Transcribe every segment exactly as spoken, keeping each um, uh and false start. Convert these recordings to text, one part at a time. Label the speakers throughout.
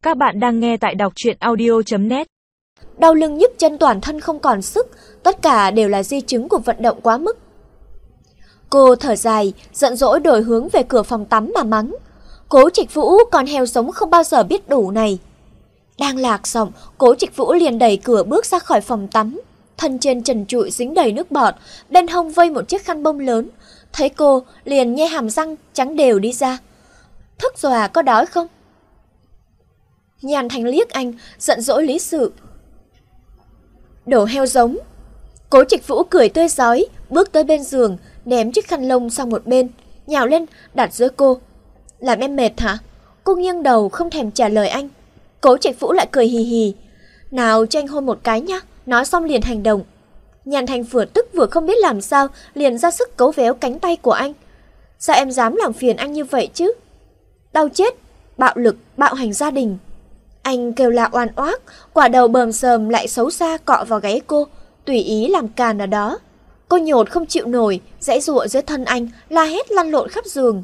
Speaker 1: Các bạn đang nghe tại đọc truyện audio chấm net.
Speaker 2: Đau lưng nhức chân, toàn thân không còn sức, tất cả đều là di chứng của vận động quá mức. Cô thở dài, giận dỗi đổi hướng về cửa phòng tắm mà mắng. Cố Trạch Vũ, con heo sống không bao giờ biết đủ này. Đang lạc giọng, Cố Trạch Vũ liền đẩy cửa bước ra khỏi phòng tắm. Thân trên trần trụi dính đầy nước bọt, bên hông vây một chiếc khăn bông lớn. Thấy cô, liền nhe hàm răng trắng đều đi ra. Thức rồi à, có đói không? Nhan Thanh liếc anh, giận dỗi lý sự. Đổ heo giống. Cố Trạch Vũ cười tươi rói, bước tới bên giường, ném chiếc khăn lông sang một bên, nhào lên đặt dưới cô. Làm em mệt hả? Cô nghiêng đầu không thèm trả lời anh. Cố Trạch Vũ lại cười hì hì. Nào cho anh hôn một cái nhá. Nói xong liền hành động. Nhan Thanh vừa tức vừa không biết làm sao, liền ra sức cấu véo cánh tay của anh. Sao em dám làm phiền anh như vậy chứ? Đau chết, bạo lực, bạo hành gia đình. Anh kêu la oan oác, quả đầu bờm sờm lại xấu xa cọ vào gáy cô, tùy ý làm càn ở đó. Cô nhột không chịu nổi, giãy giụa dưới thân anh, la hét lăn lộn khắp giường.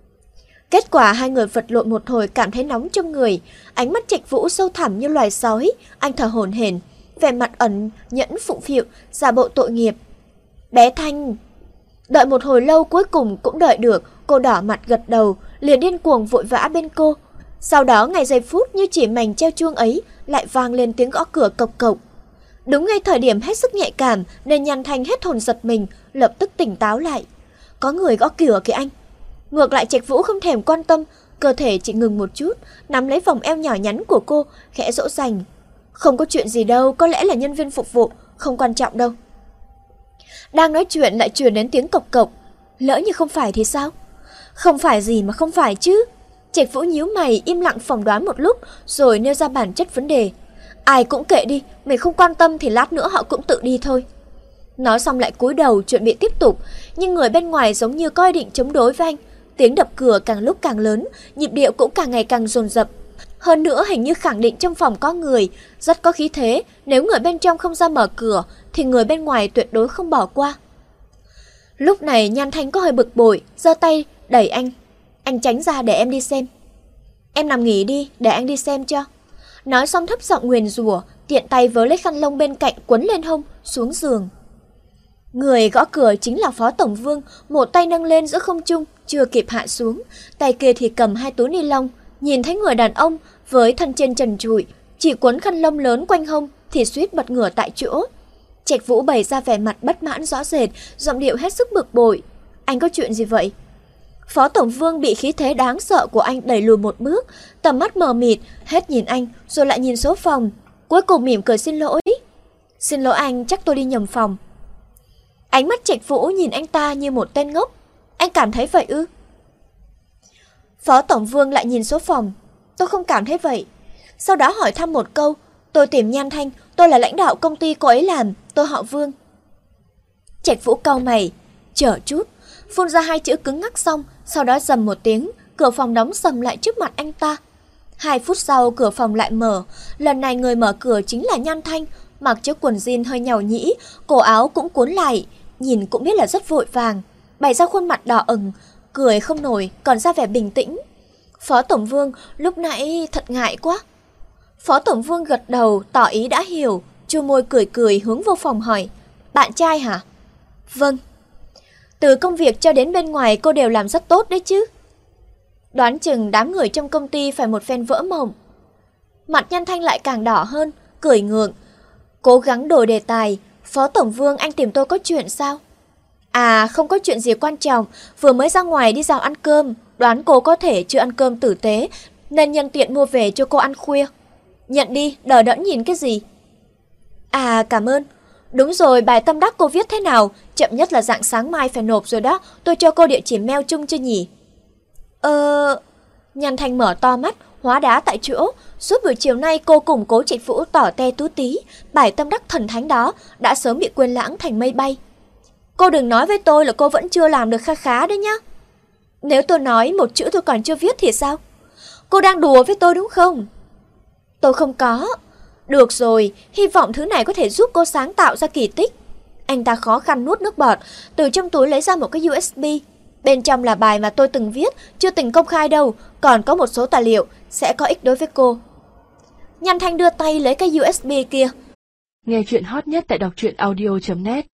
Speaker 2: Kết quả hai người vật lộn một hồi cảm thấy nóng trong người, ánh mắt Trạch Vũ sâu thẳm như loài sói, anh thở hổn hển, vẻ mặt ẩn nhẫn phụng phịu, giả bộ tội nghiệp. Bé Thanh. Đợi một hồi lâu cuối cùng cũng đợi được, cô đỏ mặt gật đầu, liền điên cuồng vội vã bên cô. Sau đó ngày giây phút như chỉ mảnh treo chuông ấy lại vang lên tiếng gõ cửa cộc cộc. Đúng ngay thời điểm hết sức nhạy cảm nên Nhan Thanh hết hồn giật mình, lập tức tỉnh táo lại. Có người gõ cửa kìa anh. Ngược lại Trạch Vũ không thèm quan tâm, cơ thể chỉ ngừng một chút, nắm lấy vòng eo nhỏ nhắn của cô, khẽ dỗ dành. Không có chuyện gì đâu, có lẽ là nhân viên phục vụ, không quan trọng đâu. Đang nói chuyện lại truyền đến tiếng cộc cộc. Lỡ như không phải thì sao? Không phải gì mà không phải chứ? Trạch Vũ nhíu mày im lặng phỏng đoán một lúc rồi nêu ra bản chất vấn đề. Ai cũng kệ đi, mình không quan tâm thì lát nữa họ cũng tự đi thôi. Nói xong lại cúi đầu chuẩn bị tiếp tục, nhưng người bên ngoài giống như coi định chống đối với anh. Tiếng đập cửa càng lúc càng lớn, nhịp điệu cũng càng ngày càng dồn dập. Hơn nữa hình như khẳng định trong phòng có người, rất có khí thế, nếu người bên trong không ra mở cửa thì người bên ngoài tuyệt đối không bỏ qua. Lúc này Nhan Thanh có hơi bực bội, giơ tay đẩy anh. Anh tránh ra để em đi xem. Em nằm nghỉ đi, để anh đi xem cho. Nói xong thấp giọng nguyền rủa, tiện tay vớ lấy khăn lông bên cạnh quấn lên hông, xuống giường. Người gõ cửa chính là Phó Tổng Vương, một tay nâng lên giữa không trung, chưa kịp hạ xuống, tay kia thì cầm hai túi ni lông. Nhìn thấy người đàn ông với thân trên trần trụi, chỉ quấn khăn lông lớn quanh hông thì suýt bật ngửa tại chỗ. Trạch Vũ bày ra vẻ mặt bất mãn rõ rệt, giọng điệu hết sức bực bội. Anh có chuyện gì vậy? Phó Tổng Vương bị khí thế đáng sợ của anh đẩy lùi một bước, tầm mắt mờ mịt, hết nhìn anh rồi lại nhìn số phòng, cuối cùng mỉm cười xin lỗi. Xin lỗi anh, chắc tôi đi nhầm phòng. Ánh mắt Trạch Vũ nhìn anh ta như một tên ngốc. Anh cảm thấy vậy ư? Phó Tổng Vương lại nhìn số phòng. Tôi không cảm thấy vậy. Sau đó hỏi thăm một câu. Tôi tìm Nhan Thanh, tôi là lãnh đạo công ty cô ấy làm, tôi họ Vương. Trạch Vũ cau mày, chờ chút, phun ra hai chữ cứng ngắc xong, sau đó rầm một tiếng, cửa phòng đóng sầm lại trước mặt anh ta. Hai phút sau cửa phòng lại mở, lần này người mở cửa chính là Nhan Thanh, mặc chiếc quần jean hơi nhàu nhĩ, cổ áo cũng cuốn lại, nhìn cũng biết là rất vội vàng, bày ra khuôn mặt đỏ ửng, cười không nổi, còn ra vẻ bình tĩnh. Phó Tổng Vương, lúc nãy thật ngại quá. Phó Tổng Vương gật đầu, tỏ ý đã hiểu, chu môi cười cười hướng vô phòng hỏi, bạn trai hả? Vâng. Từ công việc cho đến bên ngoài cô đều làm rất tốt đấy chứ. Đoán chừng đám người trong công ty phải một phen vỡ mộng. Mặt Nhan Thanh lại càng đỏ hơn, cười ngượng, cố gắng đổi đề tài. Phó Tổng Vương, anh tìm tôi có chuyện sao? À, không có chuyện gì quan trọng, vừa mới ra ngoài đi dạo ăn cơm, đoán cô có thể chưa ăn cơm tử tế, nên nhân tiện mua về cho cô ăn khuya. Nhận đi, đờ đẫn nhìn cái gì? À, cảm ơn. Đúng rồi, bài tâm đắc cô viết thế nào? Chậm nhất là rạng sáng mai phải nộp rồi đó, tôi cho cô địa chỉ mail chung cho nhỉ? Ờ... Nhan Thanh mở to mắt, hóa đá tại chỗ. Suốt buổi chiều nay cô cùng Cố Trạch Vũ tỏ te tú tí, bài tâm đắc thần thánh đó đã sớm bị quên lãng thành mây bay. Cô đừng nói với tôi là cô vẫn chưa làm được kha khá đấy nhá. Nếu tôi nói một chữ tôi còn chưa viết thì sao? Cô đang đùa với tôi đúng không? Tôi không có. Được rồi, hy vọng thứ này có thể giúp cô sáng tạo ra kỳ tích. Anh ta khó khăn nuốt nước bọt, từ trong túi lấy ra một cái u ét bê. Bên trong là bài mà tôi từng viết, chưa từng công khai đâu, còn có một số tài liệu sẽ có ích đối với cô. Nhanh Thanh đưa tay lấy cái u ét bê kia.
Speaker 1: Nghe chuyện hot nhất tại đọc truyện audio chấm net.